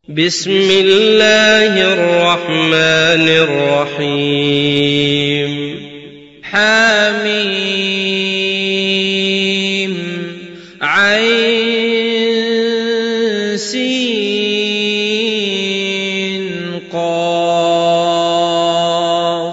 بسم الله الرحمن الرحيم حميم عين سين قاف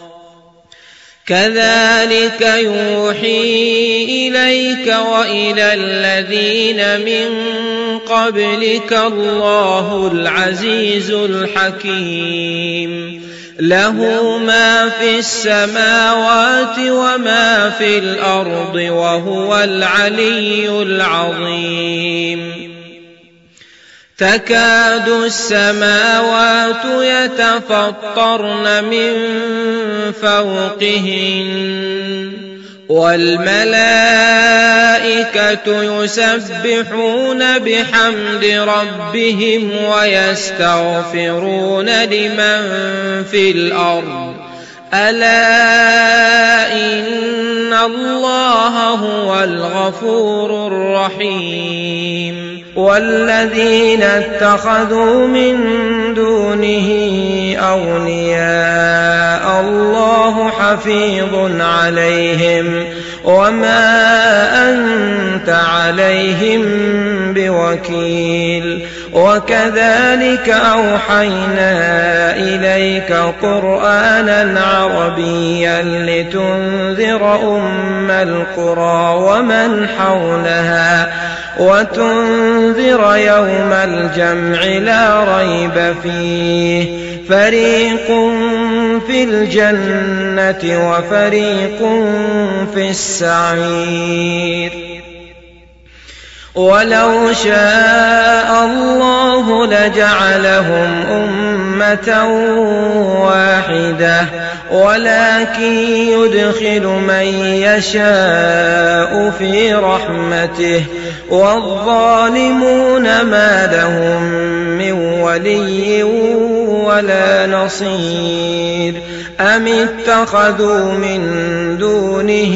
كذلك يوحي إليك وإلى الذين من قبلك الله العزيز الحكيم له ما في السماوات وما في الأرض وهو العلي العظيم تكاد السماوات يتفطرن من فوقهن والملائكة يسبحون بحمد ربهم ويستغفرون لمن في الأرض ألا إن الله هو الغفور الرحيم والذين اتخذوا من دونه أولياء الله حفيظ عليهم وما أنت عليهم بوكيل وكذلك أوحينا إليك قرآنا عربيا لتنذر أم القرى ومن حولها وتنذر يوم الجمع لا ريب فيه فريق في الجنة وفريق في السعير ولو شاء الله لجعلهم أمة واحدة ولكن يدخل من يشاء في رحمته والظالمون ما لهم من ولي ولا نصير أم اتخذوا من دونه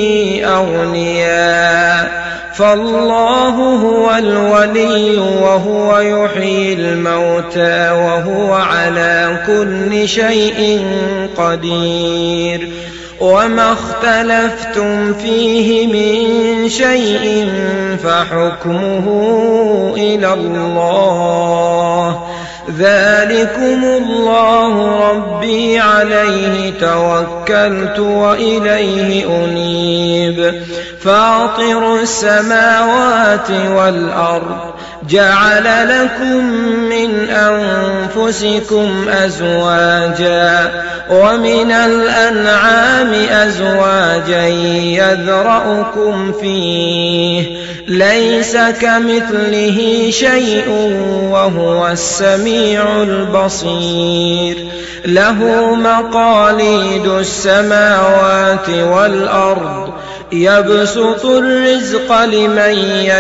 أولياء فالله هو الولي وهو يحيي الموتى وهو على كل شيء قدير وما اختلفتم فيه من شيء فحكمه إلى الله ذلكم الله ربي عليه توكلت وإليه أنيب فاطر السماوات والأرض جعل لكم من أنفسكم أزواجا ومن الأنعام أزواجا يذرأكم فيه ليس كمثله شيء وهو السميع البصير له مقاليد السماوات والأرض يبسط الرزق لمن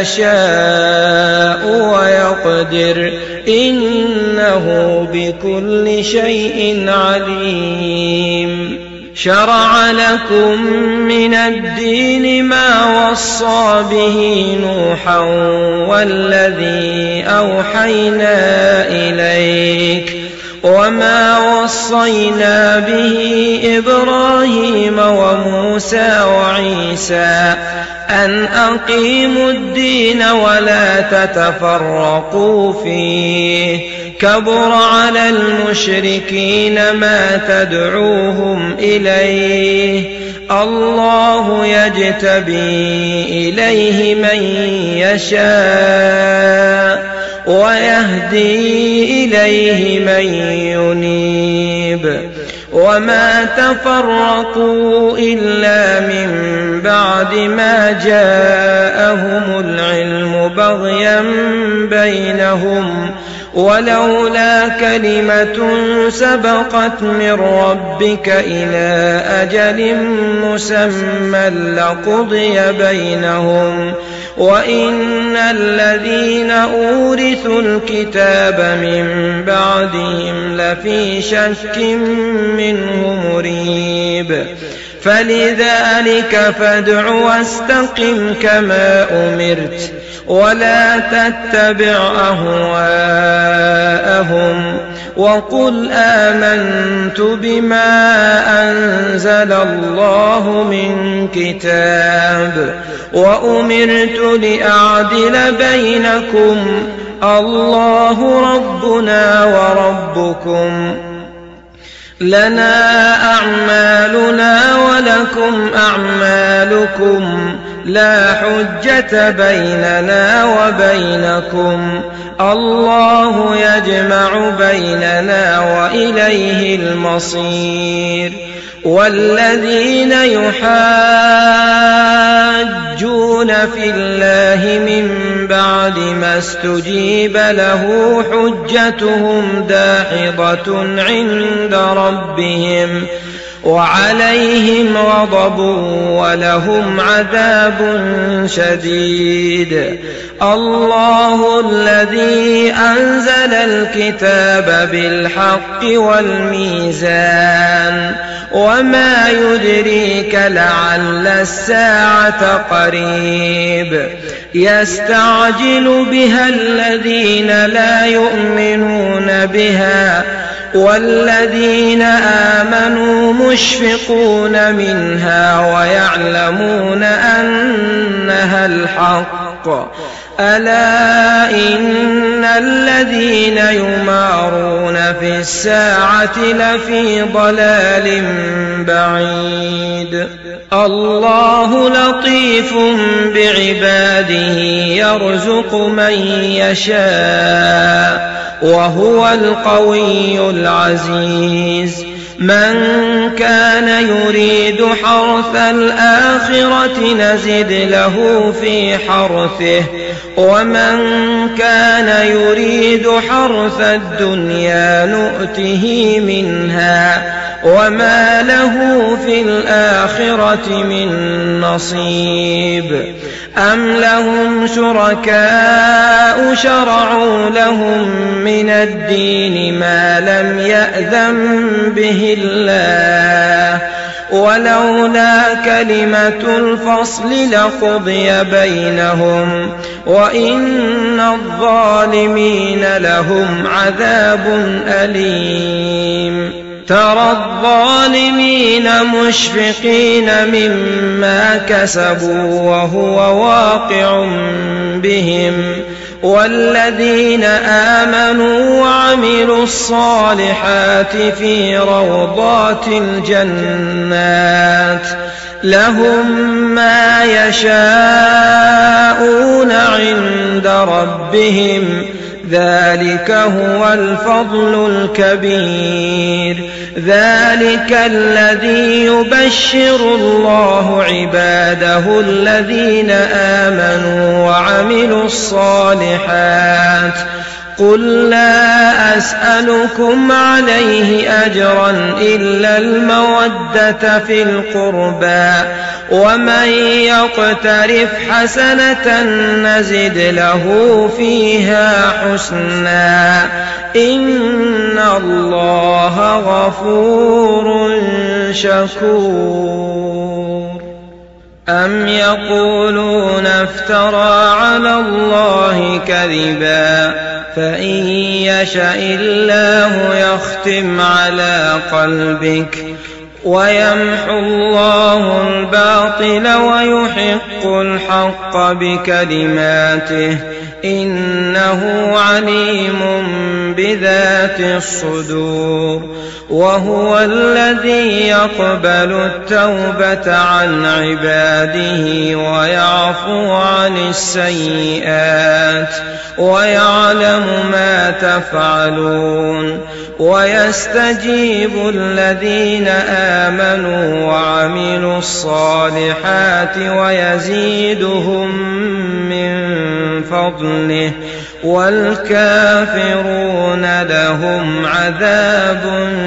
يشاء ويقدر إنه بكل شيء عليم شرع لكم من الدين ما وصى به نوحا والذي أوحينا إليك وما وصينا به إبراهيم وموسى وعيسى أن أقيموا الدين ولا تتفرقوا فيه كبر على المشركين ما تدعوهم إليه الله يجتبي إليه من يشاء ويهدي إليه من ينيب وما تفرقوا إلا من بعد ما جاءهم العلم بغيا بينهم ولولا كلمة سبقت من ربك إلى أجل مسمى لقضي بينهم وإن الذين أورثوا الكتاب من بعدهم لفي شك منه مريب فلذلك فادع واستقم كما أمرت ولا تتبع أهواءهم لهم وقل آمنت بما أنزل الله من كتاب وأمرت لأعدل بينكم الله ربنا وربكم لنا أعمالنا ولكم أعمالكم لا حجة بيننا وبينكم الله يجمع بيننا وإليه المصير والذين يحاجون في الله من بعد ما استجيب له حجتهم داحضة عند ربهم وعليهم غضب ولهم عذاب شديد الله الذي أنزل الكتاب بالحق والميزان وما يدريك لعل الساعة قريب يستعجل بها الذين لا يؤمنون بها والذين آمنوا مشفقون منها ويعلمون أنها الحق ألا إن الذين يمارون في الساعة لفي ضلال بعيد الله لطيف بعباده يرزق من يشاء وهو القوي العزيز من كان يريد حرث الآخرة نزد له في حرثه ومن كان يريد حرث الدنيا نؤته منها وما له في الآخرة من نصيب أم لهم شركاء شرعوا لهم من الدين ما لم يأذن به الله ولولا كلمة الفصل لقضي بينهم وإن الظالمين لهم عذاب أليم ترى الظالمين مشفقين مما كسبوا وهو واقع بهم والذين آمنوا وعملوا الصالحات في روضات الجنات لهم ما يشاءون عند ربهم ذلك هو الفضل الكبير ذلك الذي يبشر الله عباده الذين آمنوا وعملوا الصالحات قل لا أسألكم عليه أجرا إلا المودة في القربى ومن يقترف حسنة نزد له فيها حسنا إن الله غفور شكور أم يقولون افترى على الله كذبا فإن يشأ الله يختم على قلبك ويمحو الله الباطل ويحق الحق بكلماته إنه عليم بذات الصدور وهو الذي يقبل التوبة عن عباده ويعفو عن السيئات ويعلم ما تفعلون ويستجيب الذين آمنوا وعملوا الصالحات ويزيدهم من فضله والكافرون لهم عذاب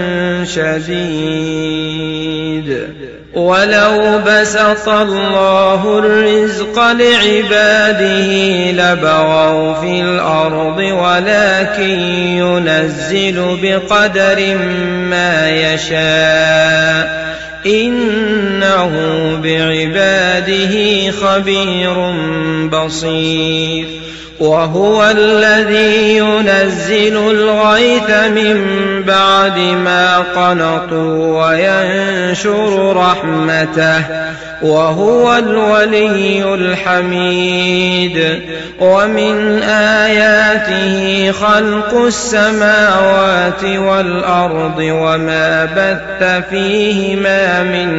شديد ولو بسط الله الرزق لعباده لبغوا في الأرض ولكن ينزل بقدر ما يشاء إنه بعباده خبير بصير وهو الذي ينزل الغيث من بعد ما قنطوا وينشر رحمته وهو الولي الحميد. ومن آياته خلق السماوات والأرض وما بث فيهما من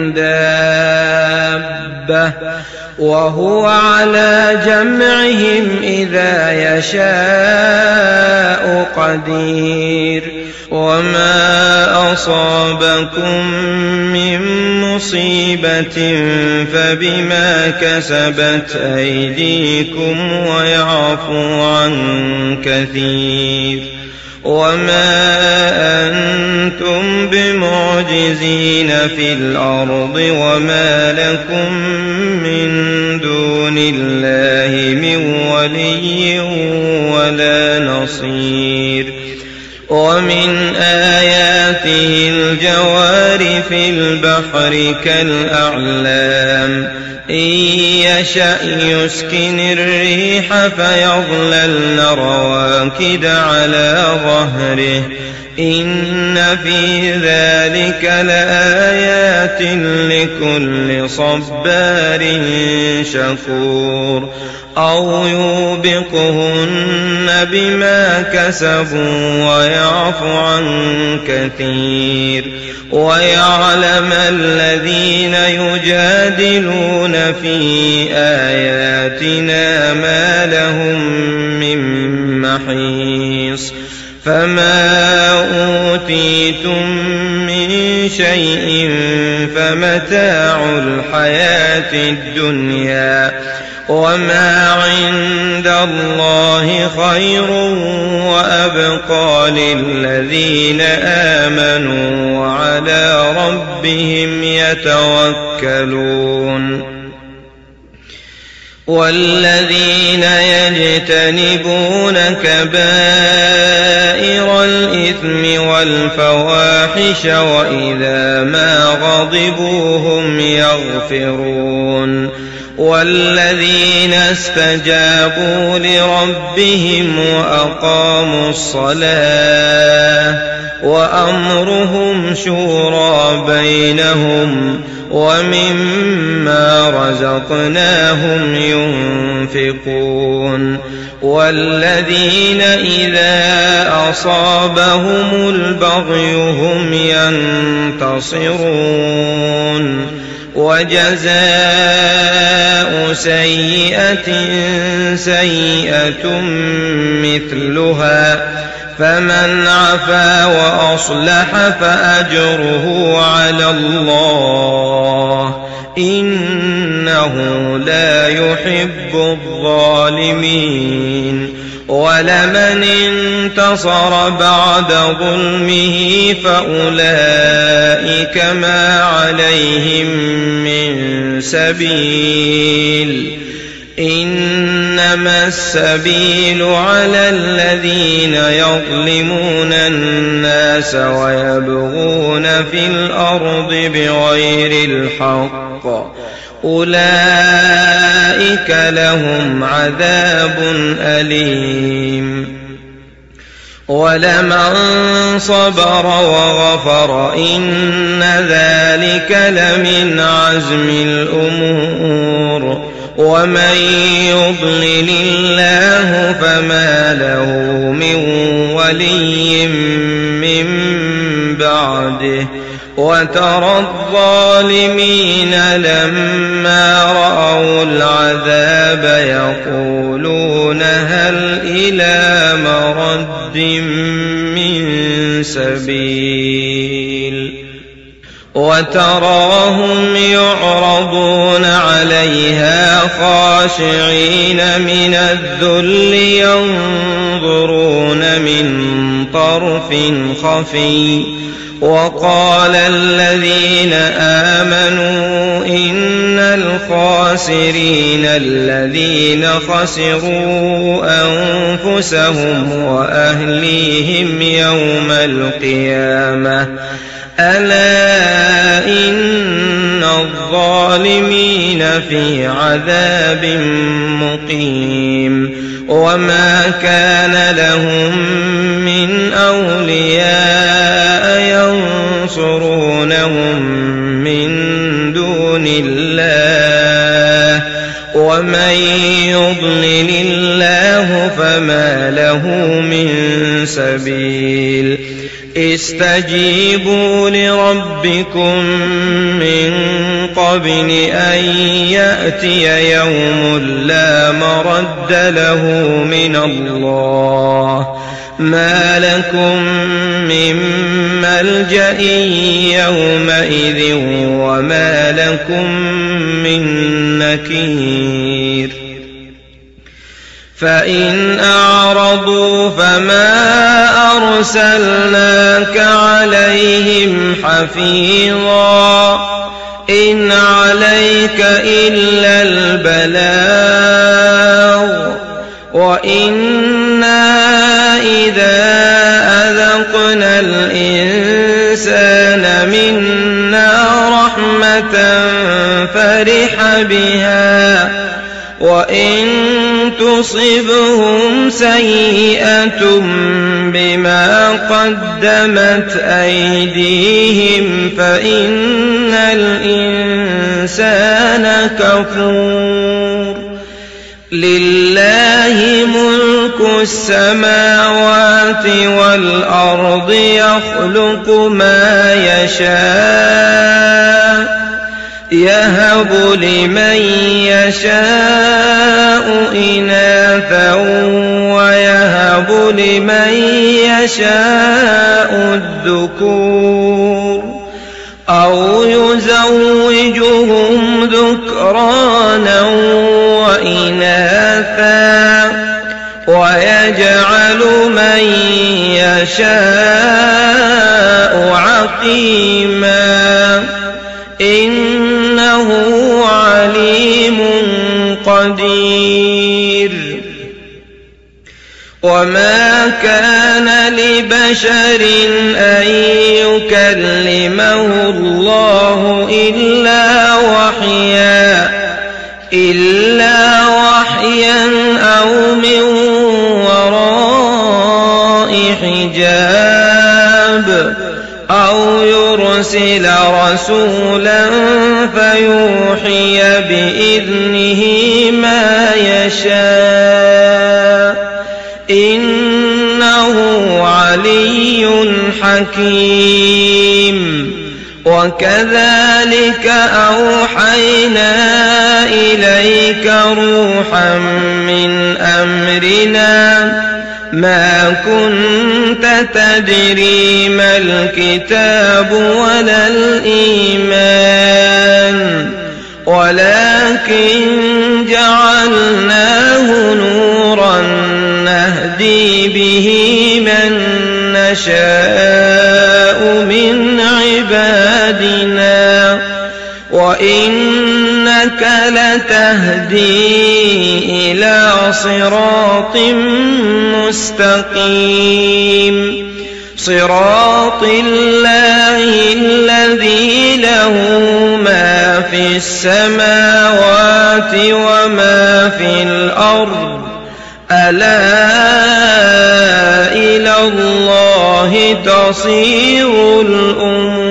دابة وهو على جمعهم إذا يشاء قدير. وما أصابكم من مصيبة فبما كسبت أيديكم ويعفو عن كثير. وما أنتم بمعجزين في الأرض وما لكم من دون الله من ولي ولا نصير. ومن آياته الجوار في البحر كالأعلام إن يشأ يسكن الريح فيظللن رواكد على ظهره إن في ذلك لآيات لكل صبار شكور. أو يوبقهن بما كسبوا ويعفو عن كثير. ويعلم الذين يجادلون في آياتنا ما لهم من محيص. فما أوتيتم من شيء فمتاع الحياة الدنيا وما عند الله خير وأبقى للذين آمنوا وعلى ربهم يتوكلون. والذين يجتنبون كبائر الإثم والفواحش وإذا ما غضبوا هم يغفرون. والذين استجابوا لربهم وأقاموا الصلاة وأمرهم شورى بينهم ومما رزقناهم ينفقون. والذين إذا أصابهم البغي هم ينتصرون. وجزاء سيئة سيئة مثلها فمن عفا وأصلح فأجره على الله إنه لا يحب الظالمين. ولمن انتصر بعد ظلمه فأولئك ما عليهم من سبيل إنما السبيل على الذين يظلمون الناس ويبغون في الأرض بغير الحق أولئك لهم عذاب أليم. ولمن صبر وغفر إن ذلك لمن عزم الأمور. ومن يضلل الله فما له من ولي من بعده. وترى الظالمين لما رأوا العذاب يقولون هل إلى مرد من سبيل. وتراهم يعرضون عليها خاشعين من الذل ينظرون من طرف خفي. وقال الذين آمنوا إن الخاسرين الذين خسروا أنفسهم وأهليهم يوم القيامة ألا إن الظالمين في عذاب مقيم. وما كان لهم من أولياء ينصرونهم من دون الله ومن يضلل الله فما له من سبيل استجيبوا لربكم من قبل أن يأتي يوم لا مرد له من الله ما لكم من ملجأ يومئذ وما لكم من نكير فإن أعرضوا فما أرسلناك عليهم حفيظا إن عليك إلا البلاغ وإنا إذا أذقنا الإنسان منا رحمة فرح بها وإن تصبهم سيئة بما قدمت أيديهم فإن الإنسان كفور لله ملك السماوات والأرض يخلق ما يشاء يهب لمن يشاء إناثا ويهب لمن يشاء الذكور أو يزوجهم ذكرانا وإناثا ويجعل من يشاء عقيما إنه عليم قدير وما كان لبشر أن يكلمه الله إلا وحيا أو من وراء حجاب أو يرسل رسولا فيوحي بإذنه ما يشاء إنه علي حكيم وكذلك أوحينا إليك روحا من أمرنا ما كنت تدري ما الكتاب ولا الإيمان ولكن جعلناه نورا نهدي به من نشاء من عبادنا وإنك لتهدي إلى صراط مستقيم صراط الله الذي له ما في السماوات وما في الأرض ألا إلى الله تصير الأمور